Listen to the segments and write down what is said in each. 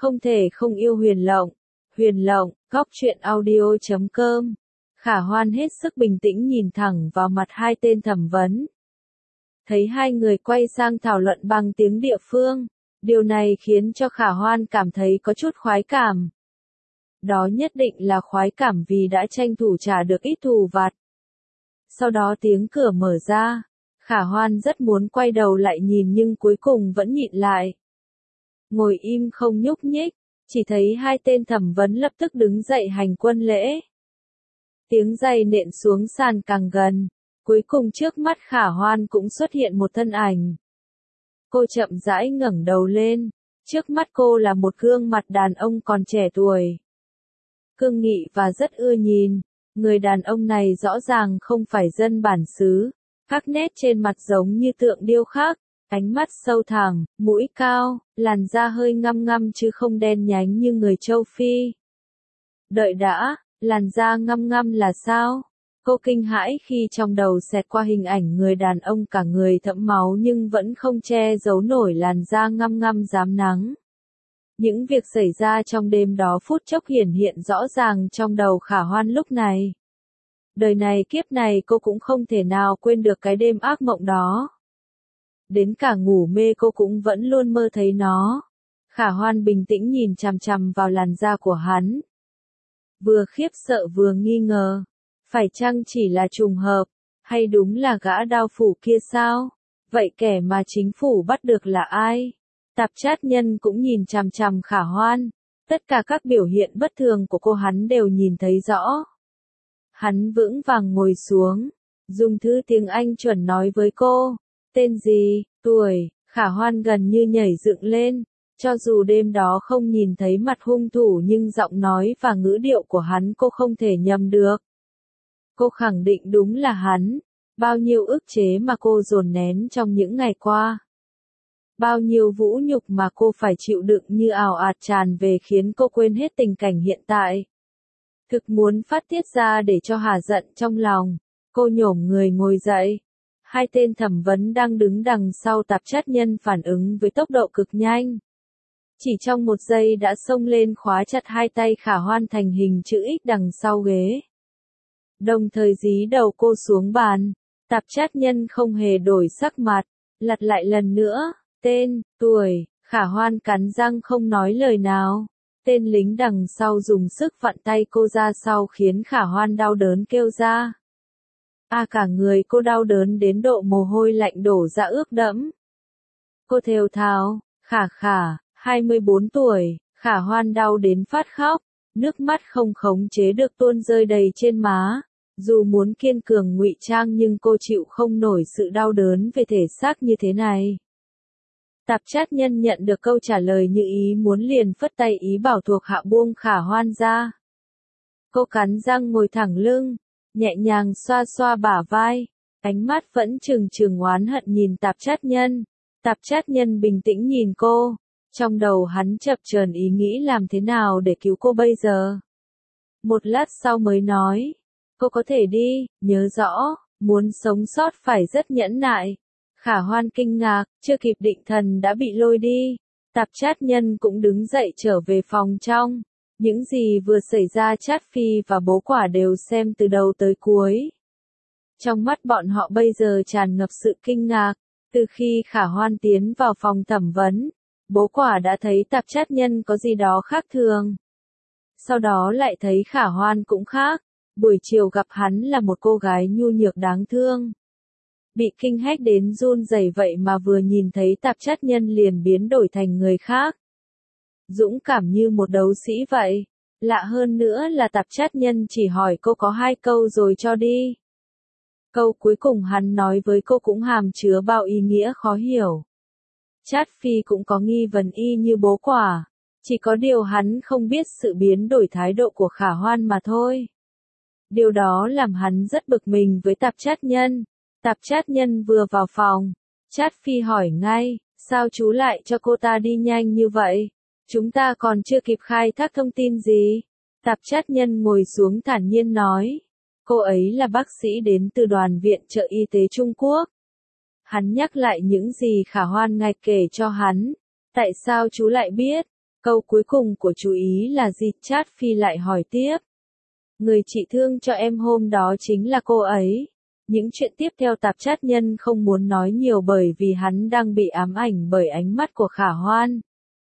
Không thể không yêu Huyền Lộng, góc truyện audio.com. Khả Hoan hết sức bình tĩnh nhìn thẳng vào mặt hai tên thẩm vấn. Thấy hai người quay sang thảo luận bằng tiếng địa phương, điều này khiến cho Khả Hoan cảm thấy có chút khoái cảm. Đó nhất định là khoái cảm vì đã tranh thủ trả được ít thù vặt. Sau đó tiếng cửa mở ra, Khả Hoan rất muốn quay đầu lại nhìn nhưng cuối cùng vẫn nhịn lại. Ngồi im không nhúc nhích, chỉ thấy hai tên thẩm vấn lập tức đứng dậy hành quân lễ. Tiếng giày nện xuống sàn càng gần, cuối cùng trước mắt Khả Hoan cũng xuất hiện một thân ảnh. Cô chậm rãi ngẩng đầu lên, trước mắt cô là một gương mặt đàn ông còn trẻ tuổi. Cương nghị và rất ưa nhìn, người đàn ông này rõ ràng không phải dân bản xứ, các nét trên mặt giống như tượng điêu khắc, ánh mắt sâu thẳng, mũi cao, làn da hơi ngăm ngăm chứ không đen nhánh như người châu Phi. Đợi đã, làn da ngăm ngăm là sao? Cô kinh hãi khi trong đầu xẹt qua hình ảnh người đàn ông cả người thẫm máu nhưng vẫn không che giấu nổi làn da ngăm ngăm rám nắng. Những việc xảy ra trong đêm đó phút chốc hiển hiện rõ ràng trong đầu Khả Hoan lúc này. Đời này kiếp này cô cũng không thể nào quên được cái đêm ác mộng đó. Đến cả ngủ mê cô cũng vẫn luôn mơ thấy nó. Khả Hoan bình tĩnh nhìn chằm chằm vào làn da của hắn. Vừa khiếp sợ vừa nghi ngờ. Phải chăng chỉ là trùng hợp, hay đúng là gã đao phủ kia sao? Vậy kẻ mà chính phủ bắt được là ai? Tạp chát nhân cũng nhìn chằm chằm Khả Hoan. Tất cả các biểu hiện bất thường của cô hắn đều nhìn thấy rõ. Hắn vững vàng ngồi xuống, dùng thứ tiếng Anh chuẩn nói với cô. Tên gì, tuổi, Khả Hoan gần như nhảy dựng lên. Cho dù đêm đó không nhìn thấy mặt hung thủ nhưng giọng nói và ngữ điệu của hắn cô không thể nhầm được. Cô khẳng định đúng là hắn. Bao nhiêu ức chế mà cô dồn nén trong những ngày qua. Bao nhiêu vũ nhục mà cô phải chịu đựng như ào ạt tràn về khiến cô quên hết tình cảnh hiện tại. Thực muốn phát tiết ra để cho hả giận trong lòng. Cô nhổm người ngồi dậy. Hai tên thẩm vấn đang đứng đằng sau tạp chát nhân phản ứng với tốc độ cực nhanh. Chỉ trong một giây đã xông lên khóa chặt hai tay Khả Hoan thành hình chữ X đằng sau ghế. Đồng thời dí đầu cô xuống bàn. Tạp chát nhân không hề đổi sắc mặt, lật lại lần nữa, tên, tuổi, Khả Hoan cắn răng không nói lời nào. Tên lính đằng sau dùng sức vặn tay cô ra sau khiến Khả Hoan đau đớn kêu ra. Cả người cô đau đớn đến độ mồ hôi lạnh đổ ra ướt đẫm. Cô thều thào, Khả, 24 tuổi, Khả Hoan đau đến phát khóc, nước mắt không khống chế được tuôn rơi đầy trên má. Dù muốn kiên cường ngụy trang nhưng cô chịu không nổi sự đau đớn về thể xác như thế này. Tạp chát nhân nhận được câu trả lời như ý muốn liền phất tay ý bảo thuộc hạ buông Khả Hoan ra. Cô cắn răng ngồi thẳng lưng, nhẹ nhàng xoa xoa bả vai, ánh mắt vẫn trừng trừng oán hận nhìn tạp chát nhân. Tạp chát nhân bình tĩnh nhìn cô, trong đầu hắn chập chờn ý nghĩ làm thế nào để cứu cô bây giờ. Một lát sau mới nói. Cô có thể đi, nhớ rõ, muốn sống sót phải rất nhẫn nại. Khả Hoan kinh ngạc, chưa kịp định thần đã bị lôi đi. Tạp chát nhân cũng đứng dậy trở về phòng trong. Những gì vừa xảy ra Chát Phi và bố quả đều xem từ đầu tới cuối. Trong mắt bọn họ bây giờ tràn ngập sự kinh ngạc. Từ khi Khả Hoan tiến vào phòng thẩm vấn, bố quả đã thấy tạp chát nhân có gì đó khác thường. Sau đó lại thấy Khả Hoan cũng khác. Buổi chiều gặp hắn là một cô gái nhu nhược đáng thương. Bị kinh hách đến run rẩy vậy mà vừa nhìn thấy tạp chát nhân liền biến đổi thành người khác. Dũng cảm như một đấu sĩ vậy. Lạ hơn nữa là tạp chát nhân chỉ hỏi cô có 2 câu rồi cho đi. Câu cuối cùng hắn nói với cô cũng hàm chứa bao ý nghĩa khó hiểu. Chát Phi cũng có nghi vấn y như bố quả. Chỉ có điều hắn không biết sự biến đổi thái độ của Khả Hoan mà thôi. Điều đó làm hắn rất bực mình với tạp chát nhân. Tạp chát nhân vừa vào phòng. Chát Phi hỏi ngay, sao chú lại cho cô ta đi nhanh như vậy? Chúng ta còn chưa kịp khai thác thông tin gì. Tạp chát nhân ngồi xuống thản nhiên nói. Cô ấy là bác sĩ đến từ đoàn viện trợ y tế Trung Quốc. Hắn nhắc lại những gì Khả Hoan ngạch kể cho hắn. Tại sao chú lại biết? Câu cuối cùng của chú ý là gì? Trát Phi lại hỏi tiếp. Người chị thương cho em hôm đó chính là cô ấy. Những chuyện tiếp theo Tạp Chát Nhân không muốn nói nhiều bởi vì hắn đang bị ám ảnh bởi ánh mắt của Khả Hoan.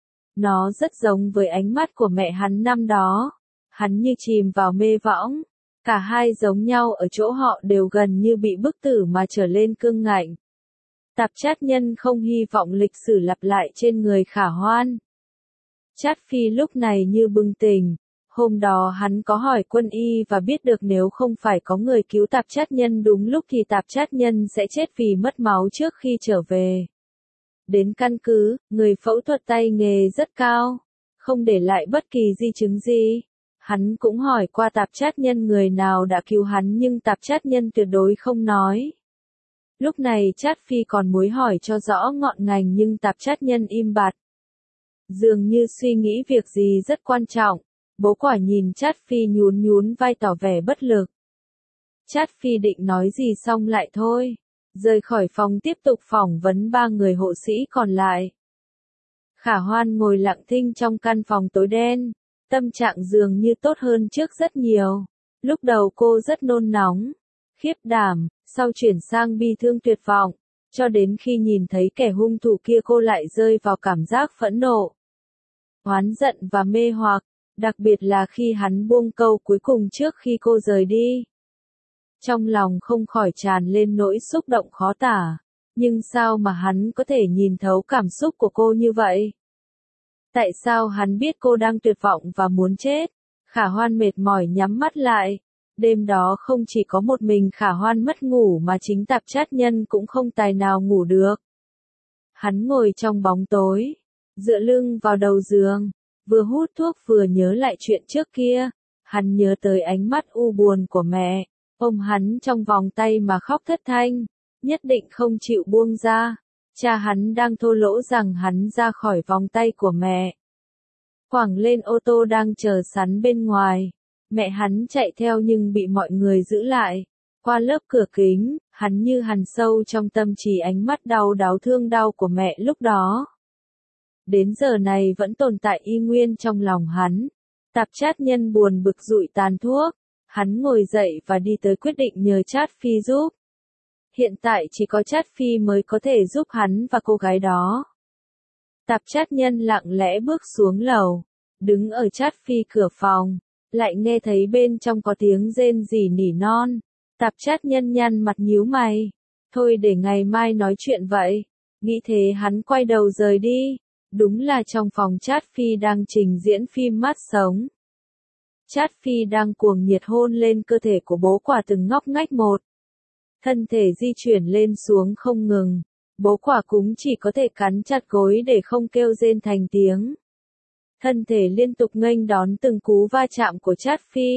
Nó rất giống với ánh mắt của mẹ hắn năm đó. Hắn như chìm vào mê võng. Cả hai giống nhau ở chỗ họ đều gần như bị bức tử mà trở lên cương ngạnh. Tạp Chát Nhân không hy vọng lịch sử lặp lại trên người Khả Hoan. Trát Phi lúc này như bừng tỉnh. Hôm đó hắn có hỏi Quân Y và biết được nếu không phải có người cứu Tạp Chát Nhân đúng lúc thì Tạp Chát Nhân sẽ chết vì mất máu trước khi trở về. Đến căn cứ, người phẫu thuật tay nghề rất cao, không để lại bất kỳ di chứng gì. Hắn cũng hỏi qua Tạp Chát Nhân người nào đã cứu hắn nhưng Tạp Chát Nhân tuyệt đối không nói. Lúc này Trát Phi còn muốn hỏi cho rõ ngọn ngành nhưng Tạp Chát Nhân im bặt. Dường như suy nghĩ việc gì rất quan trọng, Bố Quả nhìn Trát Phi nhún nhún vai tỏ vẻ bất lực. Trát Phi định nói gì xong lại thôi, rời khỏi phòng tiếp tục phỏng vấn 3 người hộ sĩ còn lại. Khả Hoan ngồi lặng thinh trong căn phòng tối đen, tâm trạng dường như tốt hơn trước rất nhiều. Lúc đầu cô rất nôn nóng, khiếp đảm, sau chuyển sang bi thương tuyệt vọng, cho đến khi nhìn thấy kẻ hung thủ kia cô lại rơi vào cảm giác phẫn nộ, oán giận và mê hoặc, đặc biệt là khi hắn buông câu cuối cùng trước khi cô rời đi. Trong lòng không khỏi tràn lên nỗi xúc động khó tả, nhưng sao mà hắn có thể nhìn thấu cảm xúc của cô như vậy? Tại sao hắn biết cô đang tuyệt vọng và muốn chết? Khả Hoan mệt mỏi nhắm mắt lại. Đêm đó không chỉ có một mình Khả Hoan mất ngủ mà chính Tạp Chát Nhân cũng không tài nào ngủ được. Hắn ngồi trong bóng tối, dựa lưng vào đầu giường, vừa hút thuốc vừa nhớ lại chuyện trước kia. Hắn nhớ tới ánh mắt u buồn của mẹ, ôm hắn trong vòng tay mà khóc thất thanh, nhất định không chịu buông ra. Cha hắn đang thô lỗ rằng hắn ra khỏi vòng tay của mẹ. Quẳng lên ô tô đang chờ sẵn bên ngoài. Mẹ hắn chạy theo nhưng bị mọi người giữ lại. Qua lớp cửa kính, hắn như hằn sâu trong tâm trí ánh mắt đau đáu thương đau của mẹ lúc đó. Đến giờ này vẫn tồn tại y nguyên trong lòng hắn. Tạp Chát Nhân buồn bực dụi tàn thuốc. Hắn ngồi dậy và đi tới quyết định nhờ Trát Phi giúp. Hiện tại chỉ có Trát Phi mới có thể giúp hắn và cô gái đó. Tạp Chát Nhân lặng lẽ bước xuống lầu, đứng ở Trát Phi cửa phòng, lại nghe thấy bên trong có tiếng rên rỉ nỉ non. Tạp Chát Nhân nhăn mặt nhíu mày. Thôi để ngày mai nói chuyện vậy. Nghĩ thế hắn quay đầu rời đi. Đúng là trong phòng Trát Phi đang trình diễn phim mắt sống. Trát Phi đang cuồng nhiệt hôn lên cơ thể của Bố Quả từng ngóc ngách một. Thân thể di chuyển lên xuống không ngừng. Bố Quả cũng chỉ có thể cắn chặt gối để không kêu rên thành tiếng. Thân thể liên tục nghênh đón từng cú va chạm của Trát Phi.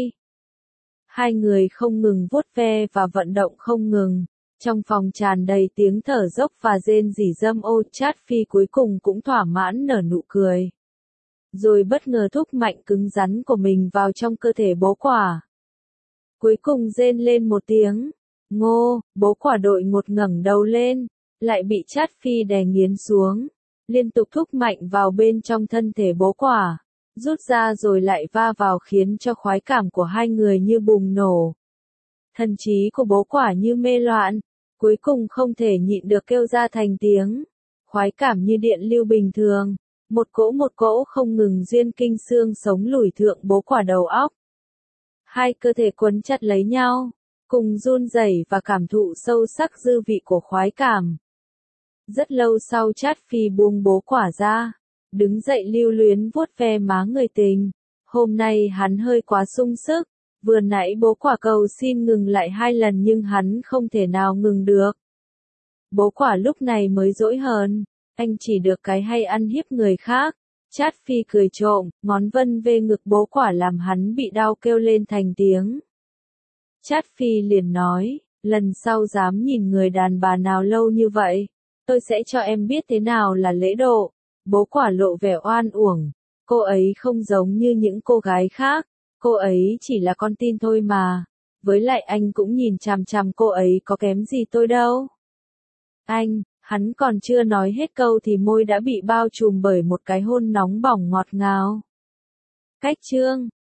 Hai người không ngừng vuốt ve và vận động không ngừng. Trong phòng tràn đầy tiếng thở dốc và rên rỉ dâm ô. Trát Phi cuối cùng cũng thỏa mãn nở nụ cười. Rồi bất ngờ thúc mạnh cứng rắn của mình vào trong cơ thể Bố Quả. Cuối cùng rên lên một tiếng. Ngô, Bố Quả đội ngột ngẩng đầu lên, lại bị Trát Phi đè nghiến xuống. Liên tục thúc mạnh vào bên trong thân thể Bố Quả, rút ra rồi lại va vào khiến cho khoái cảm của hai người như bùng nổ. Thần trí của Bố Quả như mê loạn, cuối cùng không thể nhịn được kêu ra thành tiếng. Khoái cảm như điện lưu bình thường, một cỗ không ngừng duyên kinh xương sống lủi thượng Bố Quả đầu óc. Hai cơ thể quấn chặt lấy nhau, cùng run rẩy và cảm thụ sâu sắc dư vị của khoái cảm. Rất lâu sau Trát Phi buông Bố Quả ra, đứng dậy lưu luyến vuốt ve má người tình. Hôm nay hắn hơi quá sung sức, vừa nãy Bố Quả cầu xin ngừng lại 2 lần nhưng hắn không thể nào ngừng được. Bố Quả lúc này mới dỗi hờn, anh chỉ được cái hay ăn hiếp người khác. Trát Phi cười trộm, ngón vân về ngực Bố Quả làm hắn bị đau kêu lên thành tiếng. Trát Phi liền nói, lần sau dám nhìn người đàn bà nào lâu như vậy, tôi sẽ cho em biết thế nào là lễ độ. Bố Quả lộ vẻ oan uổng, cô ấy không giống như những cô gái khác, cô ấy chỉ là con tin thôi mà, với lại anh cũng nhìn chằm chằm cô ấy có kém gì tôi đâu. Anh, Hắn còn chưa nói hết câu thì môi đã bị bao trùm bởi một cái hôn nóng bỏng ngọt ngào. Cách chương